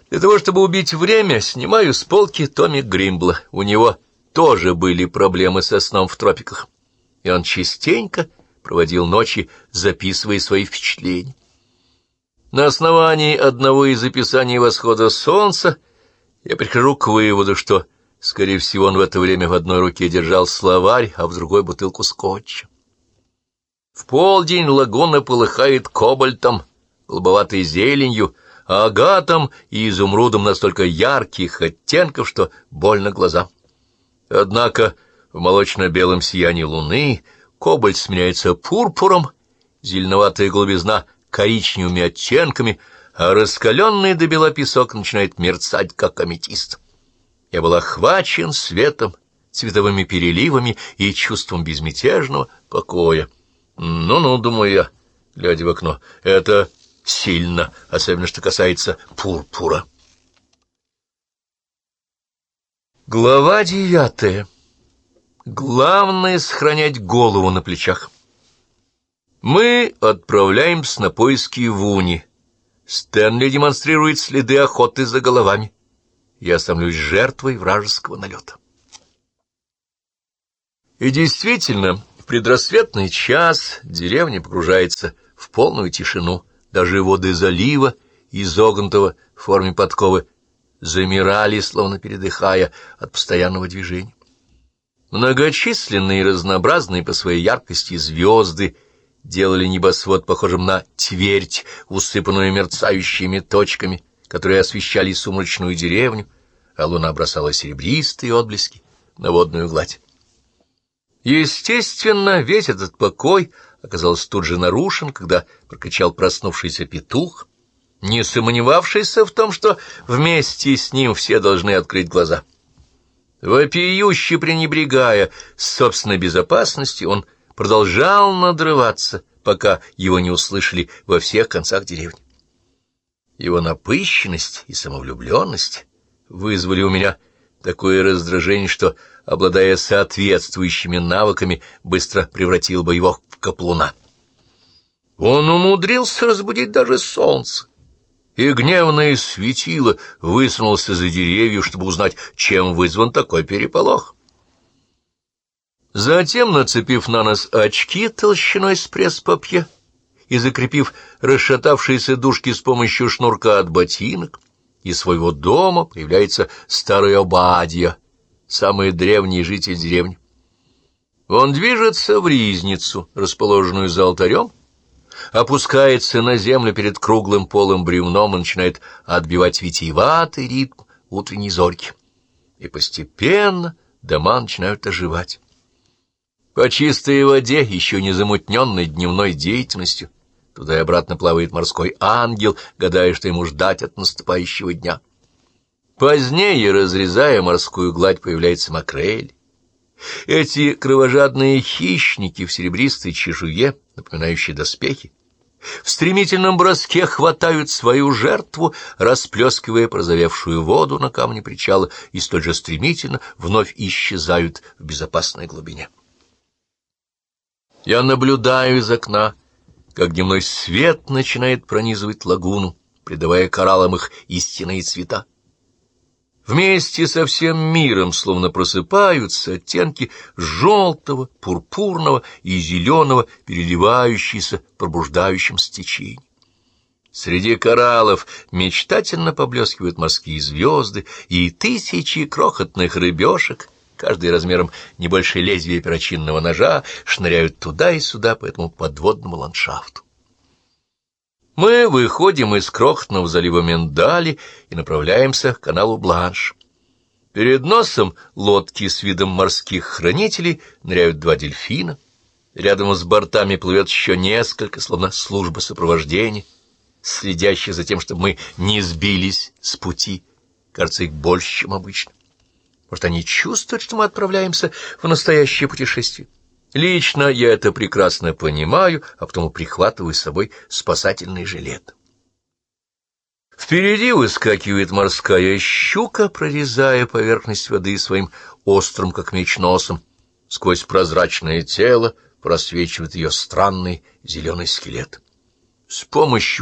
Для того, чтобы убить время, снимаю с полки томик Гримбла. У него тоже были проблемы со сном в тропиках, и он частенько проводил ночи, записывая свои впечатления. На основании одного из описаний восхода солнца я прихожу к выводу, что, скорее всего, он в это время в одной руке держал словарь, а в другой — бутылку скотча. В полдень лагуна полыхает кобальтом, голубоватой зеленью, агатом и изумрудом настолько ярких оттенков, что больно глазам. Однако в молочно-белом сиянии луны кобальт сменяется пурпуром, зеленоватая голубизна — коричневыми оттенками, а раскаленный до бела песок начинает мерцать, как аметист. Я был охвачен светом, цветовыми переливами и чувством безмятежного покоя. Ну-ну, думаю я, глядя в окно, это сильно, особенно что касается пурпура. Глава 9. Главное — сохранять голову на плечах. Мы отправляемся на поиски Вуни. Стэнли демонстрирует следы охоты за головами. Я становлюсь жертвой вражеского налета. И действительно, в предрассветный час деревня погружается в полную тишину. Даже воды залива, изогнутого в форме подковы, замирали, словно передыхая от постоянного движения. Многочисленные и разнообразные по своей яркости звезды делали небосвод похожим на твердь, усыпанную мерцающими точками, которые освещали сумрачную деревню, а луна бросала серебристые отблески на водную гладь. Естественно, весь этот покой оказался тут же нарушен, когда прокричал проснувшийся петух, не сомневавшийся в том, что вместе с ним все должны открыть глаза. Вопиюще пренебрегая собственной безопасностью, он продолжал надрываться, пока его не услышали во всех концах деревни. Его напыщенность и самовлюбленность вызвали у меня такое раздражение, что, обладая соответствующими навыками, быстро превратил бы его в каплуна. Он умудрился разбудить даже солнце, и гневное светило высунулся за деревьев, чтобы узнать, чем вызван такой переполох. Затем, нацепив на нос очки толщиной с пресс-папье и закрепив расшатавшиеся дужки с помощью шнурка от ботинок, из своего дома появляется старый Обадья, самый древний житель деревни. Он движется в ризницу, расположенную за алтарем, опускается на землю перед круглым полым бревном и начинает отбивать витиеватый ритм утренней зорьки. И постепенно дома начинают оживать. По чистой воде, еще не замутненной дневной деятельностью, туда и обратно плавает морской ангел, гадая, что ему ждать от наступающего дня. Позднее, разрезая морскую гладь, появляется макрель. Эти кровожадные хищники в серебристой чешуе, напоминающие доспехи, в стремительном броске хватают свою жертву, расплескивая прозовевшую воду на камне причала, и столь же стремительно вновь исчезают в безопасной глубине. Я наблюдаю из окна, как дневной свет начинает пронизывать лагуну, придавая кораллам их истинные цвета. Вместе со всем миром словно просыпаются оттенки желтого, пурпурного и зеленого, переливающиеся пробуждающим течением. Среди кораллов мечтательно поблескивают морские звезды и тысячи крохотных рыбешек, каждый размером не больше лезвия перочинного ножа, шныряют туда и сюда по этому подводному ландшафту. Мы выходим из крохотного залива Миндали и направляемся к каналу Бланш. Перед носом лодки с видом морских хранителей ныряют два дельфина. Рядом с бортами плывет еще несколько, словно служба сопровождения, следящая за тем, чтобы мы не сбились с пути. Кажется, их больше, чем обычно. Может, они чувствуют, что мы отправляемся в настоящее путешествие? Лично я это прекрасно понимаю, а потом прихватываю с собой спасательный жилет. Впереди выскакивает морская щука, прорезая поверхность воды своим острым, как меч, носом. Сквозь прозрачное тело просвечивает ее странный зеленый скелет. С помощью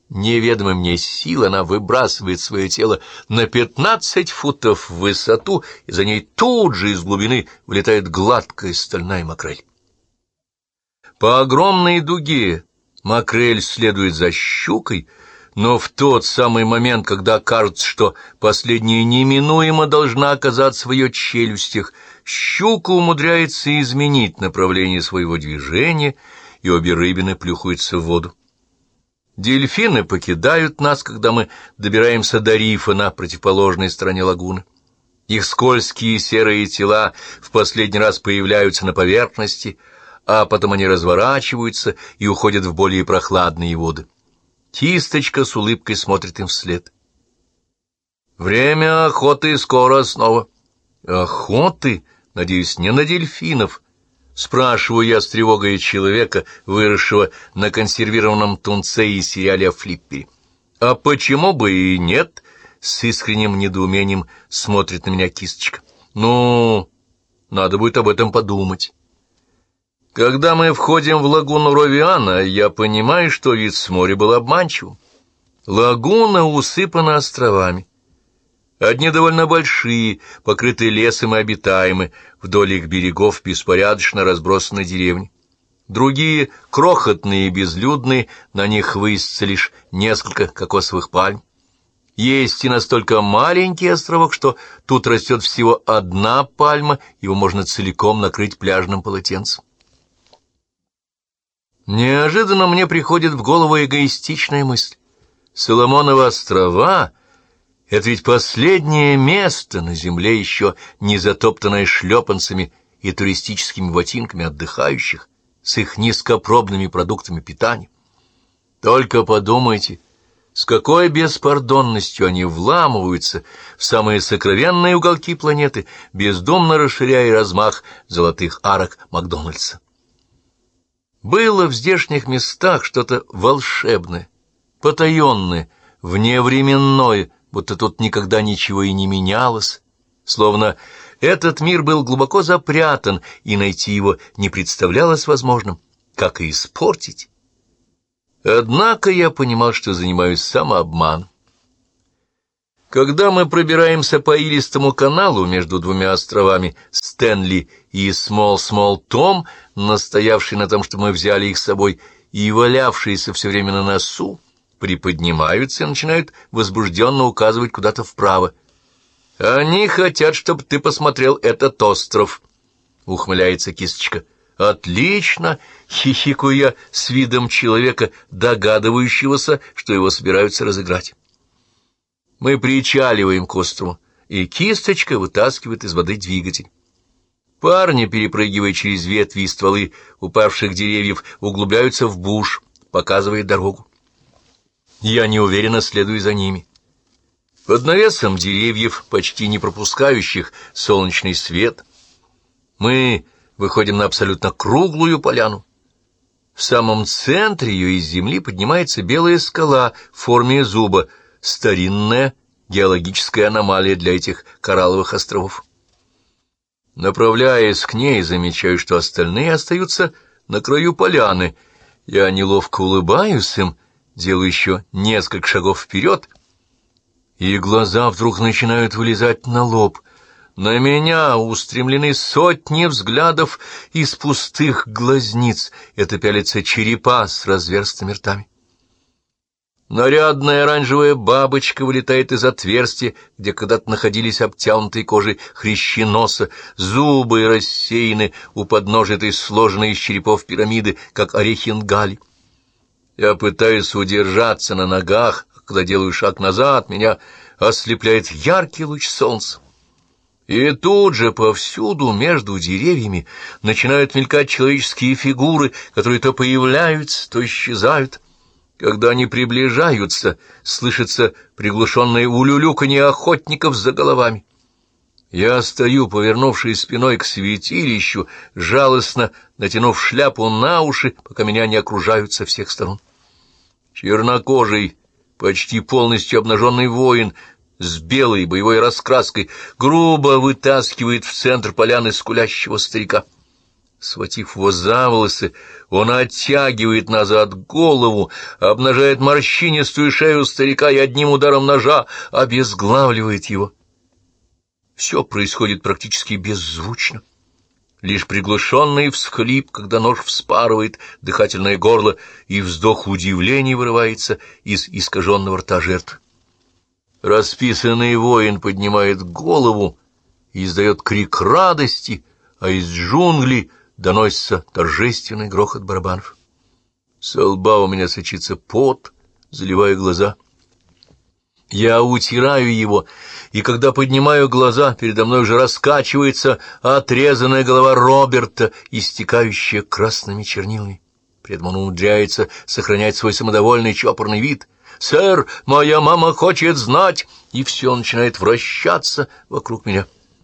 неведомой мне силы она выбрасывает свое тело на 15 футов в высоту, и за ней тут же из глубины вылетает гладкая стальная макрель. По огромной дуге макрель следует за щукой, но в тот самый момент, когда кажется, что последняя неминуемо должна оказаться в ее челюстях, щука умудряется изменить направление своего движения, и обе рыбины плюхаются в воду. Дельфины покидают нас, когда мы добираемся до рифа на противоположной стороне лагуны. Их скользкие серые тела в последний раз появляются на поверхности, а потом они разворачиваются и уходят в более прохладные воды. Кисточка с улыбкой смотрит им вслед. Время охоты скоро снова. Охоты? Надеюсь, не на дельфинов? Спрашиваю я с тревогой человека, выросшего на консервированном тунце и сериале о Флиппере. А почему бы и нет? С искренним недоумением смотрит на меня Кисточка. Ну, надо будет об этом подумать. Когда мы входим в лагуну Ровиана, я понимаю, что вид с моря был обманчивым. Лагуна усыпана островами. Одни довольно большие, покрытые лесом и обитаемы, вдоль их берегов беспорядочно разбросаны деревни. Другие — крохотные и безлюдные, на них высится лишь несколько кокосовых пальм. Есть и настолько маленький островок, что тут растет всего одна пальма, его можно целиком накрыть пляжным полотенцем. Неожиданно мне приходит в голову эгоистичная мысль. Соломоновы острова — это ведь последнее место на земле, еще не затоптанное шлепанцами и туристическими ботинками отдыхающих, с их низкопробными продуктами питания. Только подумайте, с какой беспардонностью они вламываются в самые сокровенные уголки планеты, бездумно расширяя размах золотых арок Макдональдса. Было в здешних местах что-то волшебное, потаенное, вневременное, будто тут никогда ничего и не менялось, словно этот мир был глубоко запрятан, и найти его не представлялось возможным, как и испортить. Однако я понимал, что занимаюсь самообманом. Когда мы пробираемся по илистому каналу между двумя островами Стэнли и Смол-Смол-Том, настоявший на том, что мы взяли их с собой, и валявшиеся все время на носу, приподнимаются и начинают возбужденно указывать куда-то вправо. «Они хотят, чтобы ты посмотрел этот остров», — ухмыляется Кисточка. «Отлично!» — хихикаю я с видом человека, догадывающегося, что его собираются разыграть. Мы причаливаем к острову, и Кисточка вытаскивает из воды двигатель. Парни, перепрыгивая через ветви и стволы упавших деревьев, углубляются в буш, показывая дорогу. Я неуверенно следую за ними. Под навесом деревьев, почти не пропускающих солнечный свет, мы выходим на абсолютно круглую поляну. В самом центре ее из земли поднимается белая скала в форме зуба, старинная геологическая аномалия для этих коралловых островов. Направляясь к ней, замечаю, что остальные остаются на краю поляны. Я неловко улыбаюсь им, делаю еще несколько шагов вперед, и глаза вдруг начинают вылезать на лоб. На меня устремлены сотни взглядов из пустых глазниц. Это пялятся черепа с разверстыми ртами. Нарядная оранжевая бабочка вылетает из отверстия, где когда-то находились обтянутые кожей хрящи носа, зубы рассеяны у подножия этой сложенной из черепов пирамиды, как орехи нгалли. Я пытаюсь удержаться на ногах, а когда делаю шаг назад, меня ослепляет яркий луч солнца. И тут же повсюду между деревьями начинают мелькать человеческие фигуры, которые то появляются, то исчезают. Когда они приближаются, слышится приглушенное улюлюканье охотников за головами. Я стою, повернувшись спиной к святилищу, жалостно натянув шляпу на уши, пока меня не окружают со всех сторон. Чернокожий, почти полностью обнаженный воин с белой боевой раскраской грубо вытаскивает в центр поляны скулящего старика. Схватив его за волосы, он оттягивает назад голову, обнажает морщинистую шею старика и одним ударом ножа обезглавливает его. Все происходит практически беззвучно. Лишь приглушенный всхлип, когда нож вспарывает дыхательное горло, и вздох удивления вырывается из искаженного рта жертвы. Расписанный воин поднимает голову и издает крик радости, а из джунглей доносится торжественный грохот барабанов. Со лба у меня сочится пот, заливая глаза. Я утираю его, и когда поднимаю глаза, передо мной уже раскачивается отрезанная голова Роберта, истекающая красными чернилами. При этом он умудряется сохранять свой самодовольный чопорный вид. «Сэр, моя мама хочет знать!» И все начинает вращаться вокруг меня.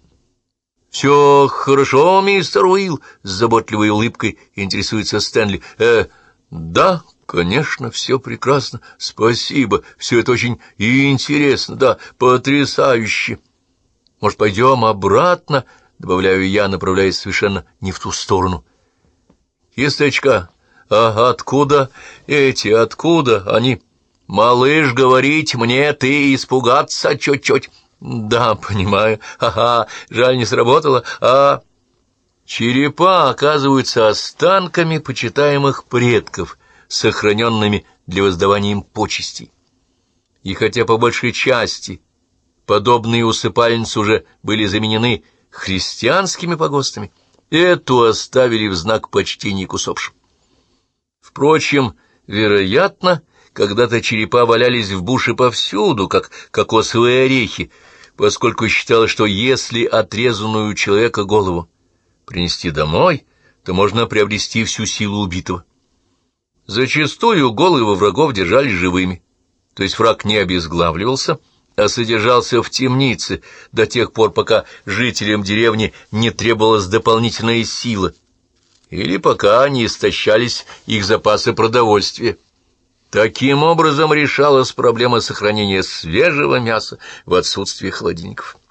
«Все хорошо, мистер Уилл?» — с заботливой улыбкой интересуется Стэнли. Да, конечно, все прекрасно. Спасибо, все это очень интересно, да, потрясающе. Может, пойдем обратно?» — добавляю я, направляясь совершенно не в ту сторону. «Кисточка, а откуда эти, откуда они?» «Малыш, говорить мне, ты испугаться чуть-чуть». «Да, понимаю. Ага, жаль, не сработало. А...» Черепа оказываются останками почитаемых предков, сохраненными для воздавания им почестей. И хотя по большей части подобные усыпальницы уже были заменены христианскими погостами, эту оставили в знак почтения к усопшим. Впрочем, вероятно, когда-то черепа валялись в буше повсюду, как кокосовые орехи, поскольку считалось, что если отрезанную у человека голову принести домой, то можно приобрести всю силу убитого. Зачастую головы врагов держались живыми, то есть враг не обезглавливался, а содержался в темнице до тех пор, пока жителям деревни не требовалась дополнительная сила, или пока не истощались их запасы продовольствия. Таким образом решалась проблема сохранения свежего мяса в отсутствие холодильников.